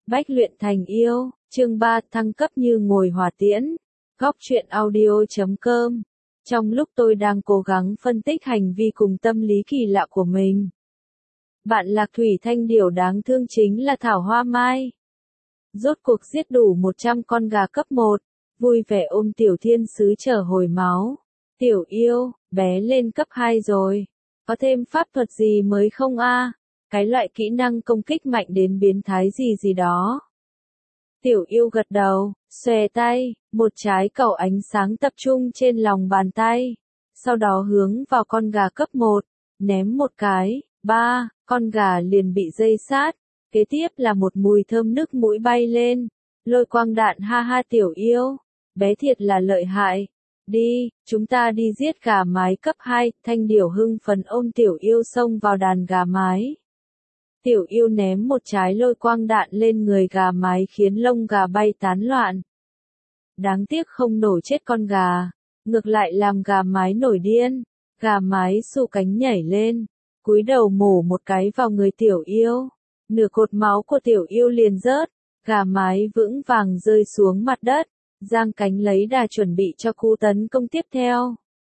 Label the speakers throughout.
Speaker 1: Bách luyện thành yêu, chương 3 thăng cấp như ngồi hỏa tiễn. Góc truyện audio.com. Trong lúc tôi đang cố gắng phân tích hành vi cùng tâm lý kỳ lạ của mình, bạn lạc thủy thanh điểu đáng thương chính là Thảo Hoa Mai. Rốt cuộc giết đủ 100 con gà cấp 1, vui vẻ ôm tiểu thiên sứ chờ hồi máu. Tiểu yêu, bé lên cấp 2 rồi. Có thêm pháp thuật gì mới không a? Cái loại kỹ năng công kích mạnh đến biến thái gì đó. Tiểu yêu gật đầu, xòe tay, một trái cầu ánh sáng tập trung trên lòng bàn tay. Sau đó hướng vào con gà cấp 1, ném một cái, con gà liền bị dây sát. Kế tiếp là một mùi thơm nước mũi bay lên. Lôi quang đạn ha ha tiểu yêu, bé thiệt là lợi hại. Đi, chúng ta đi giết gà mái cấp 2, thanh điểu hưng phấn ôm tiểu yêu xông vào đàn gà mái. Tiểu yêu ném một trái lôi quang đạn lên người gà mái khiến lông gà bay tán loạn. Đáng tiếc không nổ chết con gà, ngược lại làm gà mái nổi điên. Gà mái xù cánh nhảy lên, cúi đầu mổ một cái vào người tiểu yêu. Nửa cột máu của tiểu yêu liền rớt, gà mái vững vàng rơi xuống mặt đất, giang cánh lấy đà chuẩn bị cho cú tấn công tiếp theo.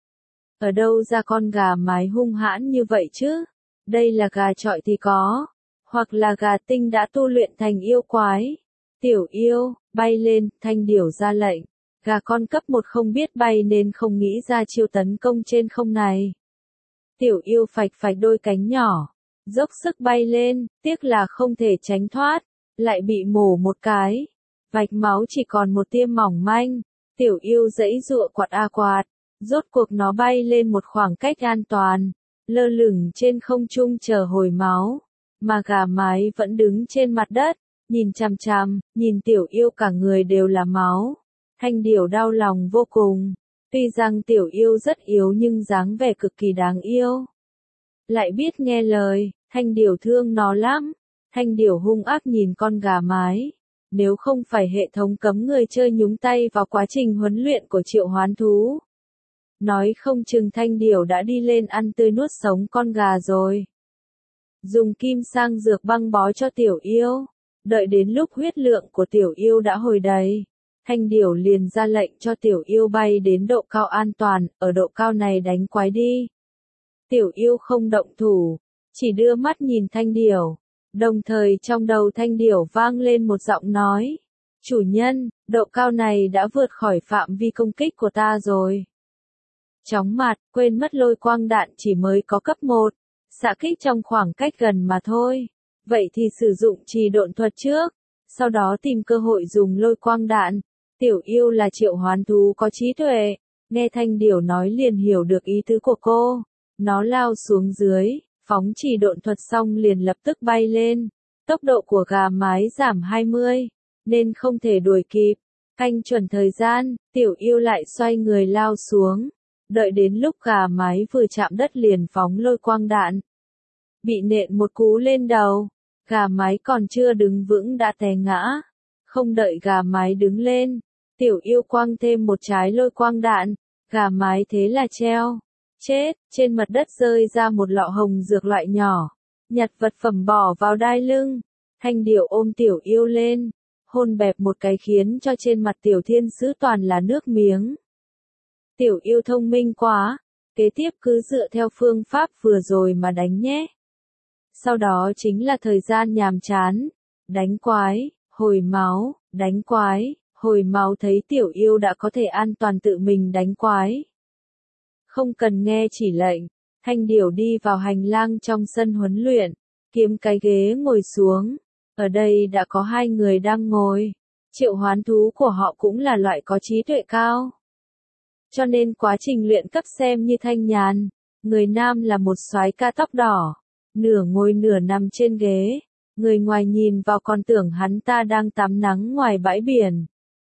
Speaker 1: Ở đâu ra con gà mái hung hãn như vậy chứ? Đây là gà chọi thì có, hoặc là gà tinh đã tu luyện thành yêu quái. Tiểu yêu, bay lên, thanh điểu ra lệnh. Gà con cấp 1 không biết bay nên không nghĩ ra chiêu tấn công trên không này. Tiểu yêu phạch phạch đôi cánh nhỏ, dốc sức bay lên, tiếc là không thể tránh thoát, lại bị mổ một cái. Vạch máu chỉ còn một tia mỏng manh. Tiểu yêu giãy giụa quạt a quạt, rốt cuộc nó bay lên một khoảng cách an toàn, lơ lửng trên không trung chờ hồi máu. Mà gà mái vẫn đứng trên mặt đất, nhìn chằm chằm, nhìn tiểu yêu cả người đều là máu. Thanh điểu đau lòng vô cùng. Tuy rằng tiểu yêu rất yếu nhưng dáng vẻ cực kỳ đáng yêu. Lại biết nghe lời, thanh điểu thương nó lắm. Thanh điểu hung ác nhìn con gà mái. Nếu không phải hệ thống cấm người chơi nhúng tay vào quá trình huấn luyện của triệu hoán thú, nói không chừng thanh điểu đã đi lên ăn tươi nuốt sống con gà rồi. Dùng kim sang dược băng bó cho tiểu yêu. Đợi đến lúc huyết lượng của tiểu yêu đã hồi đầy, thanh điểu liền ra lệnh cho tiểu yêu bay đến độ cao an toàn, ở độ cao này đánh quái đi. Tiểu yêu không động thủ, chỉ đưa mắt nhìn thanh điểu. Đồng thời trong đầu thanh điểu vang lên một giọng nói. Chủ nhân, độ cao này đã vượt khỏi phạm vi công kích của ta rồi. Chóng mặt, quên mất lôi quang đạn chỉ mới có cấp 1. Xạ kích trong khoảng cách gần mà thôi. Vậy thì sử dụng trì độn thuật trước, sau đó tìm cơ hội dùng lôi quang đạn. Tiểu yêu là triệu hoán thú có trí tuệ, nghe thanh điểu nói liền hiểu được ý tứ của cô. Nó lao xuống dưới, phóng trì độn thuật xong liền lập tức bay lên. Tốc độ của gà mái giảm 20, nên không thể đuổi kịp. Canh chuẩn thời gian, tiểu yêu lại xoay người lao xuống. Đợi đến lúc gà mái vừa chạm đất liền phóng lôi quang đạn. Bị nện một cú lên đầu, gà mái còn chưa đứng vững đã té ngã. Không đợi gà mái đứng lên, tiểu yêu quăng thêm một trái lôi quang đạn, gà mái thế là treo. Chết, trên mặt đất rơi ra một lọ hồng dược loại nhỏ. Nhặt vật phẩm bỏ vào đai lưng. Thanh điểu ôm tiểu yêu lên, hôn bẹp một cái khiến cho trên mặt tiểu thiên sứ toàn là nước miếng. Tiểu yêu thông minh quá, kế tiếp cứ dựa theo phương pháp vừa rồi mà đánh nhé. Sau đó chính là thời gian nhàm chán. Đánh quái, hồi máu, đánh quái, hồi máu thấy tiểu yêu đã có thể an toàn tự mình đánh quái. Không cần nghe chỉ lệnh, thanh điểu đi vào hành lang trong sân huấn luyện, kiếm cái ghế ngồi xuống. Ở đây đã có 2 người đang ngồi. Triệu hoán thú của họ cũng là loại có trí tuệ cao. Cho nên quá trình luyện cấp xem như thanh nhàn. Người nam là một soái ca tóc đỏ, nửa ngồi nửa nằm trên ghế. Người ngoài nhìn vào còn tưởng hắn ta đang tắm nắng ngoài bãi biển.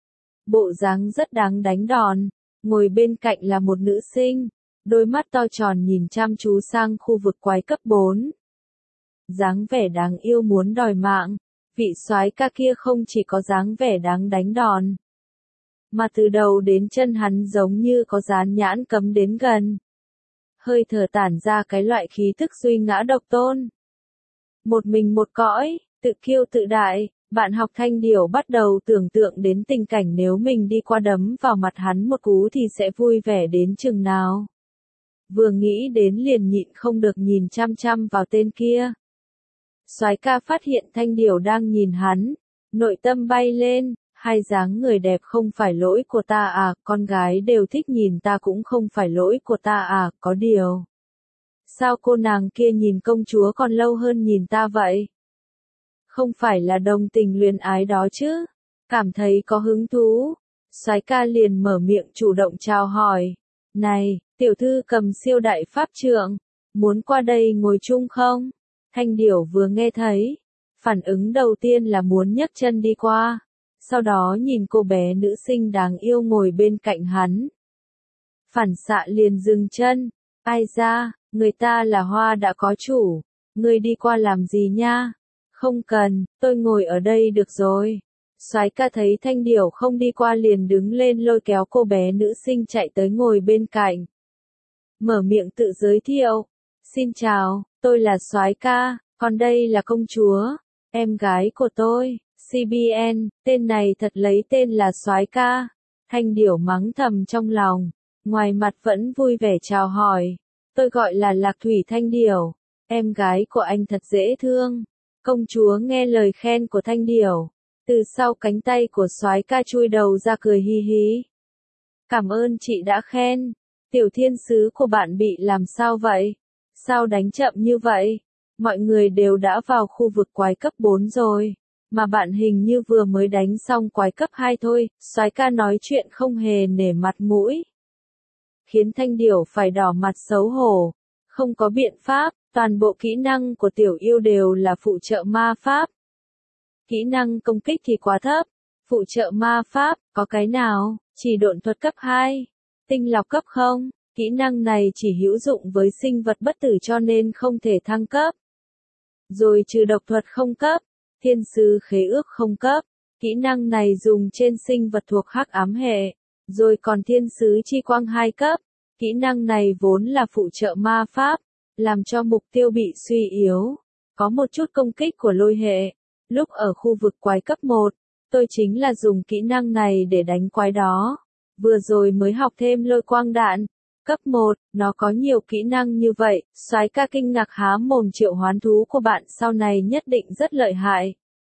Speaker 1: Bộ dáng rất đáng đánh đòn. Ngồi bên cạnh là một nữ sinh, đôi mắt to tròn nhìn chăm chú sang khu vực quái cấp 4. Dáng vẻ đáng yêu muốn đòi mạng. Vị soái ca kia không chỉ có dáng vẻ đáng đánh đòn, mà từ đầu đến chân hắn giống như có dán nhãn cấm đến gần. Hơi thở tản ra cái loại khí thức duy ngã độc tôn. Một mình một cõi, tự kiêu tự đại, Bạn học Thanh Điểu bắt đầu tưởng tượng đến tình cảnh nếu mình đi qua đấm vào mặt hắn một cú thì sẽ vui vẻ đến chừng nào. Vừa nghĩ đến liền nhịn không được nhìn chăm chăm vào tên kia. Soái ca phát hiện Thanh Điểu đang nhìn hắn, nội tâm bay lên, hai dáng người đẹp không phải lỗi của ta à, con gái đều thích nhìn ta cũng không phải lỗi của ta à, có điều. Sao cô nàng kia nhìn công chúa còn lâu hơn nhìn ta vậy? Không phải là đồng tình luyến ái đó chứ? Cảm thấy có hứng thú. Soái ca liền mở miệng chủ động chào hỏi. Này, tiểu thư cầm siêu đại pháp trượng, muốn qua đây ngồi chung không? Thanh Điểu vừa nghe thấy, phản ứng đầu tiên là muốn nhấc chân đi qua, sau đó nhìn cô bé nữ sinh đáng yêu ngồi bên cạnh hắn. Phản xạ liền dừng chân, ai ra, người ta là hoa đã có chủ, ngươi đi qua làm gì nha? Không cần, tôi ngồi ở đây được rồi. Soái ca thấy Thanh Điểu không đi qua liền đứng lên lôi kéo cô bé nữ sinh chạy tới ngồi bên cạnh. Mở miệng tự giới thiệu. Xin chào, tôi là soái ca, còn đây là công chúa, em gái của tôi, CBN, tên này thật lấy tên là soái ca. Thanh Điểu mắng thầm trong lòng, ngoài mặt vẫn vui vẻ chào hỏi. Tôi gọi là Lạc Thủy Thanh Điểu, em gái của anh thật dễ thương. Công chúa nghe lời khen của Thanh Điểu, từ sau cánh tay của soái ca chui đầu ra cười hi hí. Cảm ơn chị đã khen. Tiểu thiên sứ của bạn bị làm sao vậy? Sao đánh chậm như vậy? Mọi người đều đã vào khu vực quái cấp 4 rồi, mà bạn hình như vừa mới đánh xong quái cấp 2 thôi. Soái ca nói chuyện không hề nể mặt mũi, khiến Thanh Điểu phải đỏ mặt xấu hổ. Không có biện pháp, toàn bộ kỹ năng của tiểu yêu đều là phụ trợ ma pháp. Kỹ năng công kích thì quá thấp, phụ trợ ma pháp, có cái nào, chỉ độn thuật cấp 2, tinh lọc cấp 0, kỹ năng này chỉ hữu dụng với sinh vật bất tử cho nên không thể thăng cấp. Rồi trừ độc thuật không cấp, thiên sứ khế ước không cấp, kỹ năng này dùng trên sinh vật thuộc hắc ám hệ, rồi còn thiên sứ chi quang 2 cấp, kỹ năng này vốn là phụ trợ ma pháp, làm cho mục tiêu bị suy yếu, có một chút công kích của lôi hệ. Lúc ở khu vực quái cấp 1, tôi chính là dùng kỹ năng này để đánh quái đó. Vừa rồi mới học thêm lôi quang đạn. Cấp 1, nó có nhiều kỹ năng như vậy, soái ca kinh ngạc há mồm triệu hoán thú của bạn sau này nhất định rất lợi hại.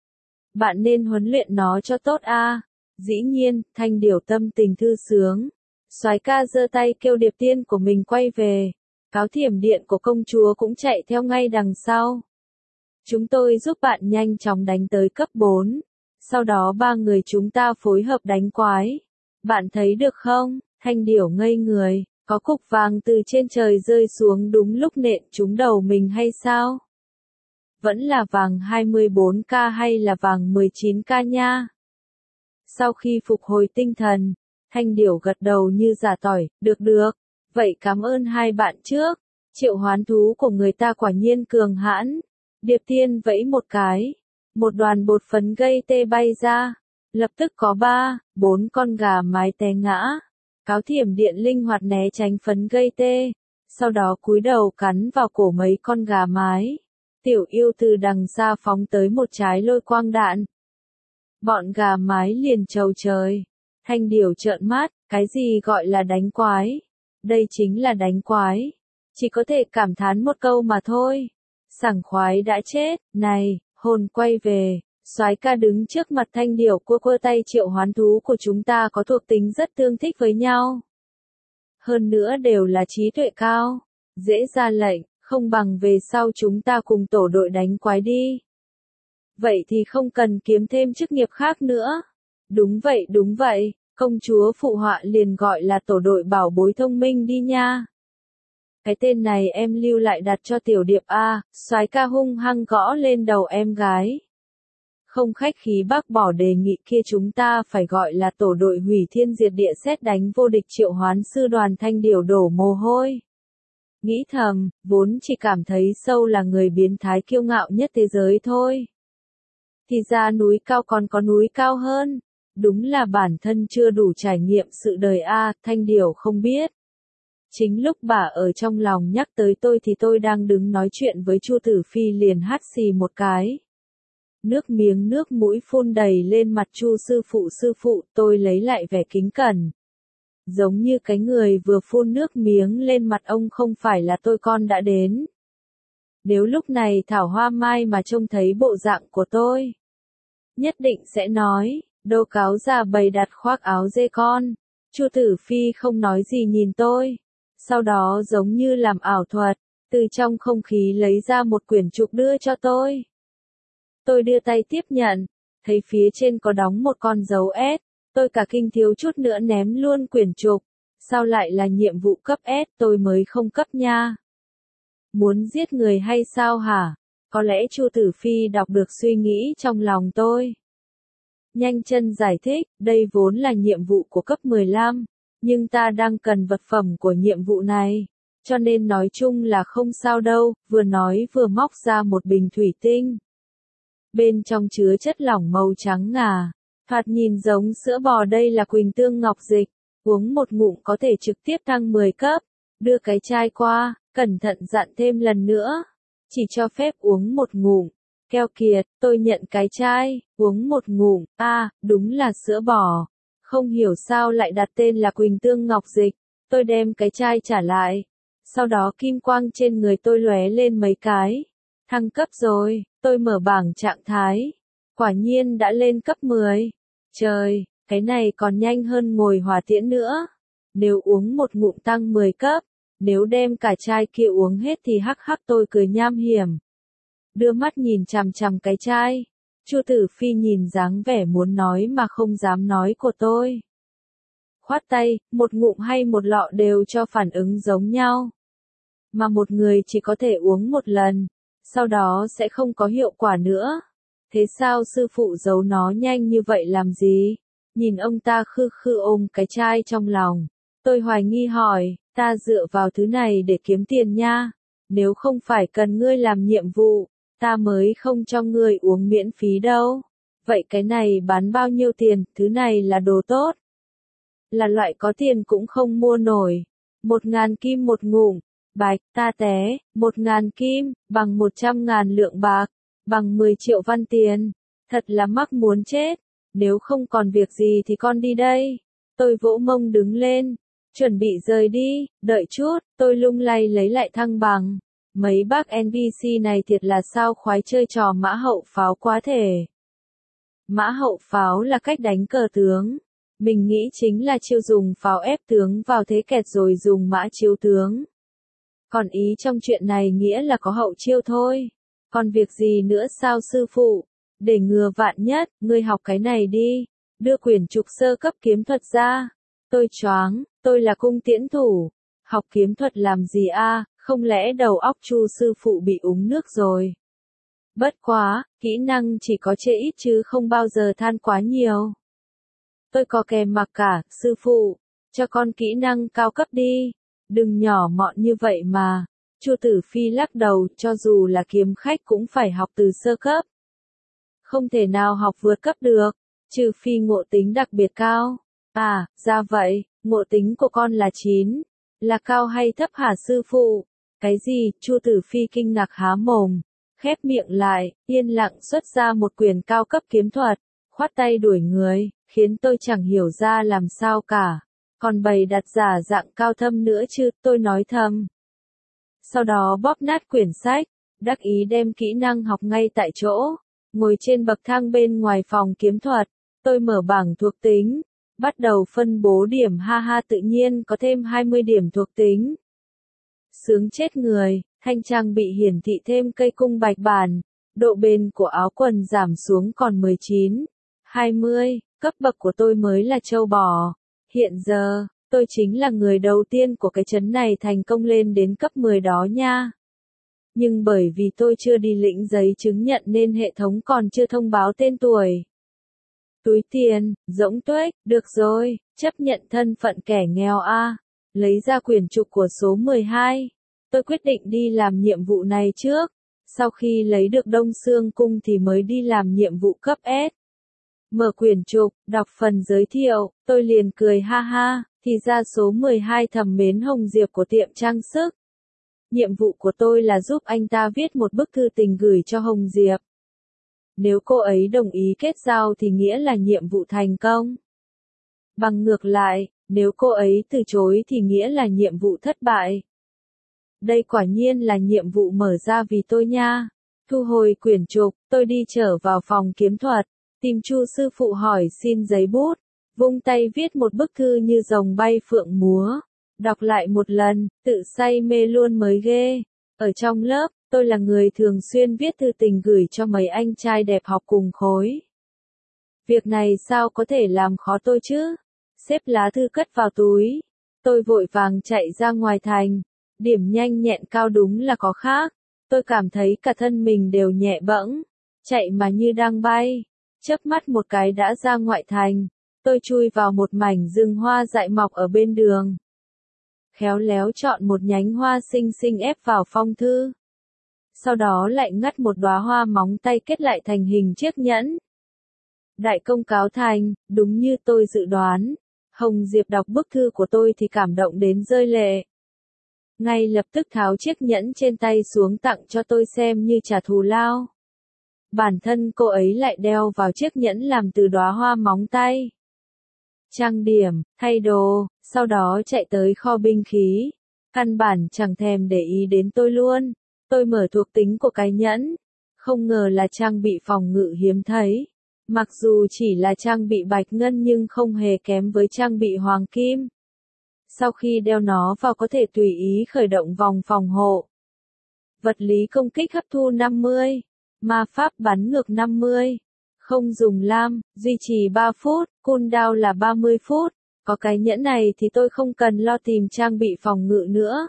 Speaker 1: Bạn nên huấn luyện nó cho tốt a. Dĩ nhiên, Thanh Điểu tâm tình thư sướng. Soái ca giơ tay kêu điệp tiên của mình quay về. Cáo thiểm điện của công chúa cũng chạy theo ngay đằng sau. Chúng tôi giúp bạn nhanh chóng đánh tới cấp 4. Sau đó ba người chúng ta phối hợp đánh quái. Bạn thấy được không? Thanh Điểu ngây người. Có cục vàng từ trên trời rơi xuống đúng lúc nện trúng đầu mình hay sao? Vẫn là vàng 24K hay là vàng 19K nha? Sau khi phục hồi tinh thần, Thanh Điểu gật đầu như giả tỏi, được được. Vậy cảm ơn hai bạn trước. Triệu hoán thú của người ta quả nhiên cường hãn. Điệp tiên vẫy một cái. Một đoàn bột phấn gây tê bay ra. Lập tức có 3, 4 con gà mái té ngã. Cáo thiểm điện linh hoạt né tránh phấn gây tê. Sau đó cúi đầu cắn vào cổ mấy con gà mái. Tiểu yêu từ đằng xa phóng tới một trái lôi quang đạn. Bọn gà mái liền trầu trời. Thanh Điểu trợn mắt, cái gì gọi là đánh quái? Đây chính là đánh quái. Chỉ có thể cảm thán một câu mà thôi. Sảng khoái đã chết, này, hồn quay về. Soái ca đứng trước mặt Thanh Điểu cua cua tay triệu hoán thú của chúng ta có thuộc tính rất tương thích với nhau. Hơn nữa đều là trí tuệ cao. Dễ ra lệnh, không bằng về sau chúng ta cùng tổ đội đánh quái đi. Vậy thì không cần kiếm thêm chức nghiệp khác nữa. Đúng vậy, công chúa phụ họa liền gọi là tổ đội bảo bối thông minh đi nha. Cái tên này em lưu lại đặt cho tiểu điệp A, soái ca hung hăng gõ lên đầu em gái. Không khách khí bác bỏ đề nghị kia chúng ta phải gọi là tổ đội hủy thiên diệt địa xét đánh vô địch triệu hoán sư đoàn Thanh Điểu đổ mồ hôi. Nghĩ thầm, vốn chỉ cảm thấy sâu là người biến thái kiêu ngạo nhất thế giới thôi. Thì ra núi cao còn có núi cao hơn. Đúng là bản thân chưa đủ trải nghiệm sự đời a, Thanh Điểu không biết. Chính lúc bà ở trong lòng nhắc tới tôi thì tôi đang đứng nói chuyện với Chu Tử Phi liền hắt xì một cái. Nước miếng nước mũi phun đầy lên mặt Chu sư phụ, tôi lấy lại vẻ kính cẩn. Giống như cái người vừa phun nước miếng lên mặt ông không phải là tôi con đã đến. Nếu lúc này Thảo Hoa Mai mà trông thấy bộ dạng của tôi, nhất định sẽ nói, đâu cáo già bày đặt khoác áo dê con. Chu Tử Phi không nói gì nhìn tôi, sau đó giống như làm ảo thuật, từ trong không khí lấy ra một quyển trục đưa cho tôi. Tôi đưa tay tiếp nhận, thấy phía trên có đóng một con dấu S, tôi cả kinh thiếu chút nữa ném luôn quyển trục, sao lại là nhiệm vụ cấp S tôi mới không cấp nha. Muốn giết người hay sao hả? Có lẽ Chu Tử Phi đọc được suy nghĩ trong lòng tôi. Nhanh chân giải thích, đây vốn là nhiệm vụ của cấp 15, nhưng ta đang cần vật phẩm của nhiệm vụ này, cho nên nói chung là không sao đâu, vừa nói vừa móc ra một bình thủy tinh. Bên trong chứa chất lỏng màu trắng ngà, thoạt nhìn giống sữa bò, đây là Quỳnh Tương Ngọc Dịch, uống một ngụm có thể trực tiếp tăng 10 cấp, đưa cái chai qua, cẩn thận dặn thêm lần nữa, chỉ cho phép uống một ngụm. Keo kiệt, tôi nhận cái chai, uống một ngụm, đúng là sữa bò. Không hiểu sao lại đặt tên là Quỳnh Tương Ngọc Dịch, tôi đem cái chai trả lại. Sau đó kim quang trên người tôi lóe lên mấy cái. Thăng cấp rồi, tôi mở bảng trạng thái. Quả nhiên đã lên cấp 10. Trời, cái này còn nhanh hơn ngồi hỏa tiễn nữa. Nếu uống một ngụm tăng 10 cấp, nếu đem cả chai kia uống hết thì hắc hắc, tôi cười nham hiểm. Đưa mắt nhìn chằm chằm cái chai. Chu Tử Phi nhìn dáng vẻ muốn nói mà không dám nói của tôi. Khoát tay, một ngụm hay một lọ đều cho phản ứng giống nhau. Mà một người chỉ có thể uống một lần, sau đó sẽ không có hiệu quả nữa. Thế sao sư phụ giấu nó nhanh như vậy làm gì? Nhìn ông ta khư khư ôm cái chai trong lòng. Tôi hoài nghi hỏi, ta dựa vào thứ này để kiếm tiền nha. Nếu không phải cần ngươi làm nhiệm vụ, ta mới không cho ngươi uống miễn phí đâu. Vậy cái này bán bao nhiêu tiền? Thứ này là đồ tốt. Là loại có tiền cũng không mua nổi. 1.000 kim một ngụm. Bạch, ta té, 1.000 kim, bằng 100.000 lượng bạc, bằng 10 triệu văn tiền. Thật là mắc muốn chết. Nếu không còn việc gì thì con đi đây. Tôi vỗ mông đứng lên, chuẩn bị rời đi, đợi chút, tôi lung lay lấy lại thăng bằng. Mấy bác NPC này thiệt là sao khoái chơi trò mã hậu pháo quá thể. Mã hậu pháo là cách đánh cờ tướng. Mình nghĩ chính là chiêu dùng pháo ép tướng vào thế kẹt rồi dùng mã chiếu tướng. Còn ý trong chuyện này nghĩa là có hậu chiêu thôi. Còn việc gì nữa sao sư phụ? Để ngừa vạn nhất, ngươi học cái này đi. Đưa quyển trục sơ cấp kiếm thuật ra. Tôi choáng, tôi là cung tiễn thủ. Học kiếm thuật làm gì a? Không lẽ đầu óc Chu sư phụ bị uống nước rồi? Bất quá, kỹ năng chỉ có chê ít chứ không bao giờ than quá nhiều. Tôi có kèm mặc cả, sư phụ, cho con kỹ năng cao cấp đi. Đừng nhỏ mọn như vậy mà. Chu Tử Phi lắc đầu, cho dù là kiếm khách cũng phải học từ sơ cấp. Không thể nào học vượt cấp được, trừ phi ngộ tính đặc biệt cao. À, ra vậy, ngộ tính của con là 9. Là cao hay thấp hả sư phụ? Cái gì? Chu Tử Phi kinh ngạc há mồm, khép miệng lại, yên lặng xuất ra một quyển cao cấp kiếm thuật, khoát tay đuổi người, khiến tôi chẳng hiểu ra làm sao cả. Còn bày đặt giả dạng cao thâm nữa chứ, tôi nói thầm. Sau đó bóp nát quyển sách, đắc ý đem kỹ năng học ngay tại chỗ. Ngồi trên bậc thang bên ngoài phòng kiếm thuật, tôi mở bảng thuộc tính, bắt đầu phân bố điểm, ha ha, tự nhiên có thêm 20 điểm thuộc tính. Sướng chết người, thanh trang bị hiển thị thêm cây cung bạch bản, độ bền của áo quần giảm xuống còn 19, 20, cấp bậc của tôi mới là trâu bò. Hiện giờ, tôi chính là người đầu tiên của cái trấn này thành công lên đến cấp 10 đó nha. Nhưng bởi vì tôi chưa đi lĩnh giấy chứng nhận nên hệ thống còn chưa thông báo tên tuổi. Túi tiền, rỗng tuếch, được rồi, chấp nhận thân phận kẻ nghèo a. Lấy ra quyển trục của số 12. Tôi quyết định đi làm nhiệm vụ này trước. Sau khi lấy được Đông Xương Cung thì mới đi làm nhiệm vụ cấp S. Mở quyển trục, đọc phần giới thiệu, tôi liền cười ha ha, thì ra số 12 thầm mến Hồng Diệp của tiệm trang sức. Nhiệm vụ của tôi là giúp anh ta viết một bức thư tình gửi cho Hồng Diệp. Nếu cô ấy đồng ý kết giao thì nghĩa là nhiệm vụ thành công. Bằng ngược lại, nếu cô ấy từ chối thì nghĩa là nhiệm vụ thất bại. Đây quả nhiên là nhiệm vụ mở ra vì tôi nha. Thu hồi quyển trục, tôi đi trở vào phòng kiếm thuật, tìm Chu sư phụ hỏi xin giấy bút, vung tay viết một bức thư như rồng bay phượng múa. Đọc lại một lần, tự say mê luôn mới ghê. Ở trong lớp, tôi là người thường xuyên viết thư tình gửi cho mấy anh trai đẹp học cùng khối. Việc này sao có thể làm khó tôi chứ? Xếp lá thư cất vào túi. Tôi vội vàng chạy ra ngoài thành. Điểm nhanh nhẹn cao đúng là có khác. Tôi cảm thấy cả thân mình đều nhẹ bẫng. Chạy mà như đang bay. Chớp mắt một cái đã ra ngoại thành. Tôi chui vào một mảnh rừng hoa dại mọc ở bên đường. Khéo léo chọn một nhánh hoa xinh xinh ép vào phong thư. Sau đó lại ngắt một đóa hoa móng tay kết lại thành hình chiếc nhẫn. Đại công cáo thành, đúng như tôi dự đoán. Hồng Diệp đọc bức thư của tôi thì cảm động đến rơi lệ. Ngay lập tức tháo chiếc nhẫn trên tay xuống tặng cho tôi xem như trả thù lao. Bản thân cô ấy lại đeo vào chiếc nhẫn làm từ đóa hoa móng tay. Trang điểm, thay đồ, sau đó chạy tới kho binh khí. Căn bản chẳng thèm để ý đến tôi luôn. Tôi mở thuộc tính của cái nhẫn. Không ngờ là trang bị phòng ngự hiếm thấy. Mặc dù chỉ là trang bị bạch ngân nhưng không hề kém với trang bị hoàng kim. Sau khi đeo nó vào có thể tùy ý khởi động vòng phòng hộ. Vật lý công kích hấp thu 50. Ma pháp bắn ngược 50. Không dùng lam, duy trì 3 phút, cooldown là 30 phút. Có cái nhẫn này thì tôi không cần lo tìm trang bị phòng ngự nữa.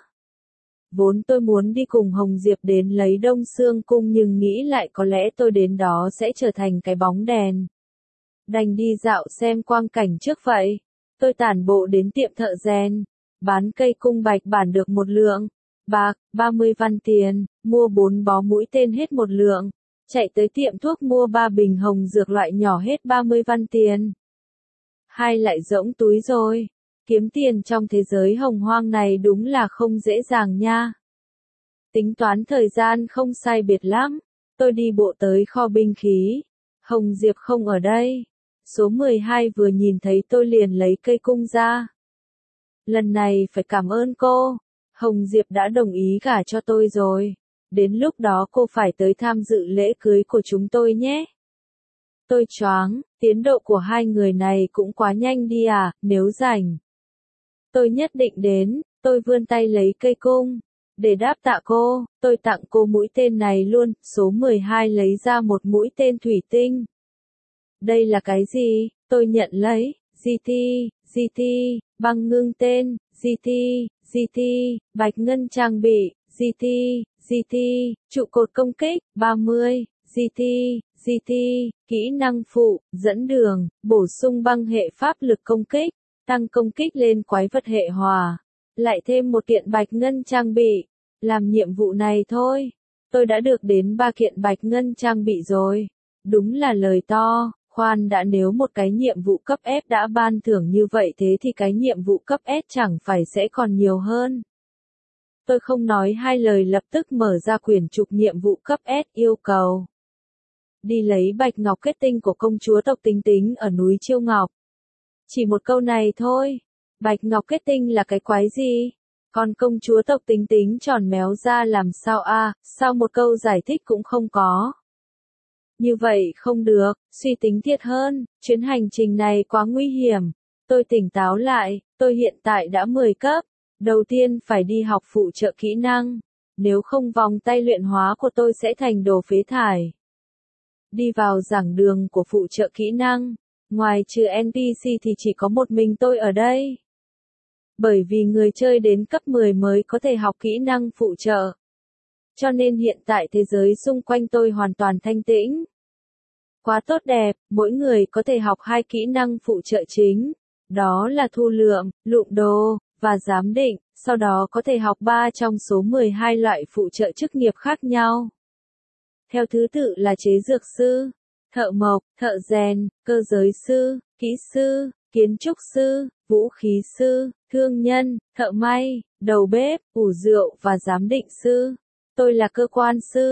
Speaker 1: Vốn tôi muốn đi cùng Hồng Diệp đến lấy Đông Xương Cung nhưng nghĩ lại có lẽ tôi đến đó sẽ trở thành cái bóng đèn. Đành đi dạo xem quang cảnh trước vậy. Tôi tản bộ đến tiệm thợ rèn. Bán cây cung bạch bản được 1 lượng. Bạc, 30 văn tiền, mua 4 bó mũi tên hết 1 lượng. Chạy tới tiệm thuốc mua 3 bình hồng dược loại nhỏ hết 30 văn tiền. Hai lại rỗng túi rồi. Kiếm tiền trong thế giới hồng hoang này đúng là không dễ dàng nha. Tính toán thời gian không sai biệt lắm. Tôi đi bộ tới kho binh khí. Hồng Diệp không ở đây. Số 12 vừa nhìn thấy tôi liền lấy cây cung ra. Lần này phải cảm ơn cô. Hồng Diệp đã đồng ý gả cho tôi rồi. Đến lúc đó cô phải tới tham dự lễ cưới của chúng tôi nhé. Tôi choáng, tiến độ của hai người này cũng quá nhanh đi à, nếu rảnh. Tôi nhất định đến, tôi vươn tay lấy cây cung. Để đáp tạ cô, tôi tặng cô mũi tên này luôn, số 12 lấy ra một mũi tên thủy tinh. Đây là cái gì? Tôi nhận lấy, GT, băng ngưng tên, GT, bạch ngân trang bị, GT, trụ cột công kích, 30, GT, kỹ năng phụ, dẫn đường, bổ sung băng hệ pháp lực công kích, tăng công kích lên quái vật hệ hỏa. Lại thêm một kiện bạch ngân trang bị. Làm nhiệm vụ này thôi. Tôi đã được đến 3 kiện bạch ngân trang bị rồi. Đúng là lời to. Khoan đã, nếu một cái nhiệm vụ cấp F đã ban thưởng như vậy thế thì cái nhiệm vụ cấp S chẳng phải sẽ còn nhiều hơn. Tôi không nói hai lời lập tức mở ra quyển trục nhiệm vụ cấp S yêu cầu. Đi lấy bạch ngọc kết tinh của công chúa tộc Tính Tính ở núi Chiêu Ngọc. Chỉ một câu này thôi. Bạch ngọc kết tinh là cái quái gì? Còn công chúa tộc Tính Tính tròn méo ra làm sao a? Sao một câu giải thích cũng không có? Như vậy không được, suy tính thiệt hơn, chuyến hành trình này quá nguy hiểm. Tôi tỉnh táo lại, tôi hiện tại đã 10 cấp. Đầu tiên phải đi học phụ trợ kỹ năng. Nếu không vòng tay luyện hóa của tôi sẽ thành đồ phế thải. Đi vào giảng đường của phụ trợ kỹ năng. Ngoài trừ NPC thì chỉ có một mình tôi ở đây. Bởi vì người chơi đến cấp 10 mới có thể học kỹ năng phụ trợ. Cho nên hiện tại thế giới xung quanh tôi hoàn toàn thanh tĩnh. Quá tốt đẹp, mỗi người có thể học 2 kỹ năng phụ trợ chính. Đó là thu lượm, lụm đồ, và giám định. Sau đó có thể học 3 trong số 12 loại phụ trợ chức nghiệp khác nhau. Theo thứ tự là chế dược sư, thợ mộc, thợ rèn, cơ giới sư, kỹ sư, kiến trúc sư, vũ khí sư, thương nhân, thợ may, đầu bếp, ủ rượu và giám định sư. Tôi là cơ quan sư.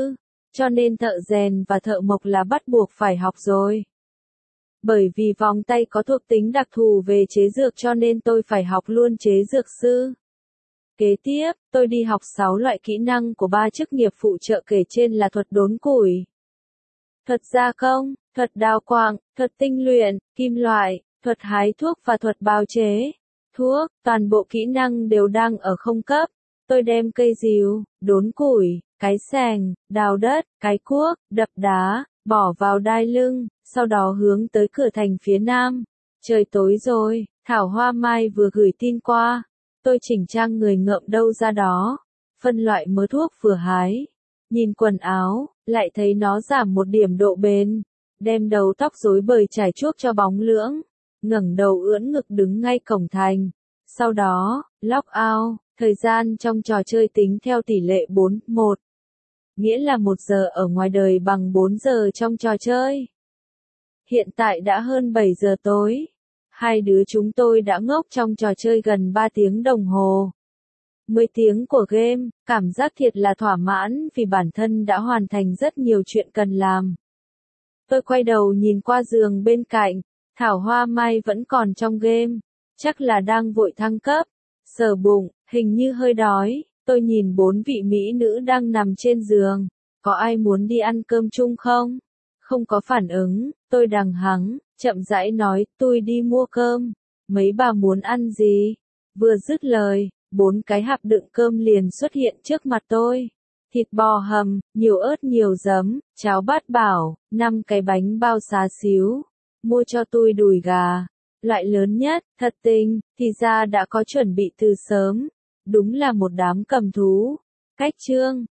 Speaker 1: cho nên thợ rèn và thợ mộc là bắt buộc phải học rồi. Bởi vì vòng tay có thuộc tính đặc thù về chế dược cho nên tôi phải học luôn chế dược sư. Kế tiếp, tôi đi học 6 loại kỹ năng của 3 chức nghiệp phụ trợ kể trên là thuật đốn củi, thuật gia công, thuật đào quặng, thuật tinh luyện, kim loại, thuật hái thuốc và thuật bào chế thuốc. Toàn bộ kỹ năng đều đang ở không cấp. Tôi đem cây rìu, đốn củi, cái xẻng, đào đất, cái cuốc, đập đá, bỏ vào đai lưng, sau đó hướng tới cửa thành phía nam. Trời tối rồi, Thảo Hoa Mai vừa gửi tin qua. Tôi chỉnh trang người ngợm đâu ra đó, phân loại mớ thuốc vừa hái. Nhìn quần áo, lại thấy nó giảm một điểm độ bền. Đem đầu tóc rối bời trải chuốc cho bóng lưỡng. Ngẩng đầu ưỡn ngực đứng ngay cổng thành. Sau đó, log out, thời gian trong trò chơi tính theo tỷ lệ 4:1. Nghĩa là 1 giờ ở ngoài đời bằng 4 giờ trong trò chơi. Hiện tại đã hơn 7 giờ tối. Hai đứa chúng tôi đã ngốc trong trò chơi gần 3 tiếng đồng hồ. 10 tiếng của game, cảm giác thiệt là thỏa mãn vì bản thân đã hoàn thành rất nhiều chuyện cần làm. Tôi quay đầu nhìn qua giường bên cạnh, Thảo Hoa Mai vẫn còn trong game, chắc là đang vội thăng cấp. Sờ bụng, hình như hơi đói, tôi nhìn 4 vị mỹ nữ đang nằm trên giường, có ai muốn đi ăn cơm chung không? Không có phản ứng, tôi đằng hắng, chậm rãi nói, tôi đi mua cơm, mấy bà muốn ăn gì? Vừa dứt lời, 4 cái hộp đựng cơm liền xuất hiện trước mặt tôi. Thịt bò hầm, nhiều ớt nhiều giấm, cháo bát bảo, 5 cái bánh bao xá xíu. Mua cho tôi đùi gà, loại lớn nhất, thật tình, thì ra đã có chuẩn bị từ sớm. Đúng là một đám cầm thú. Cách chương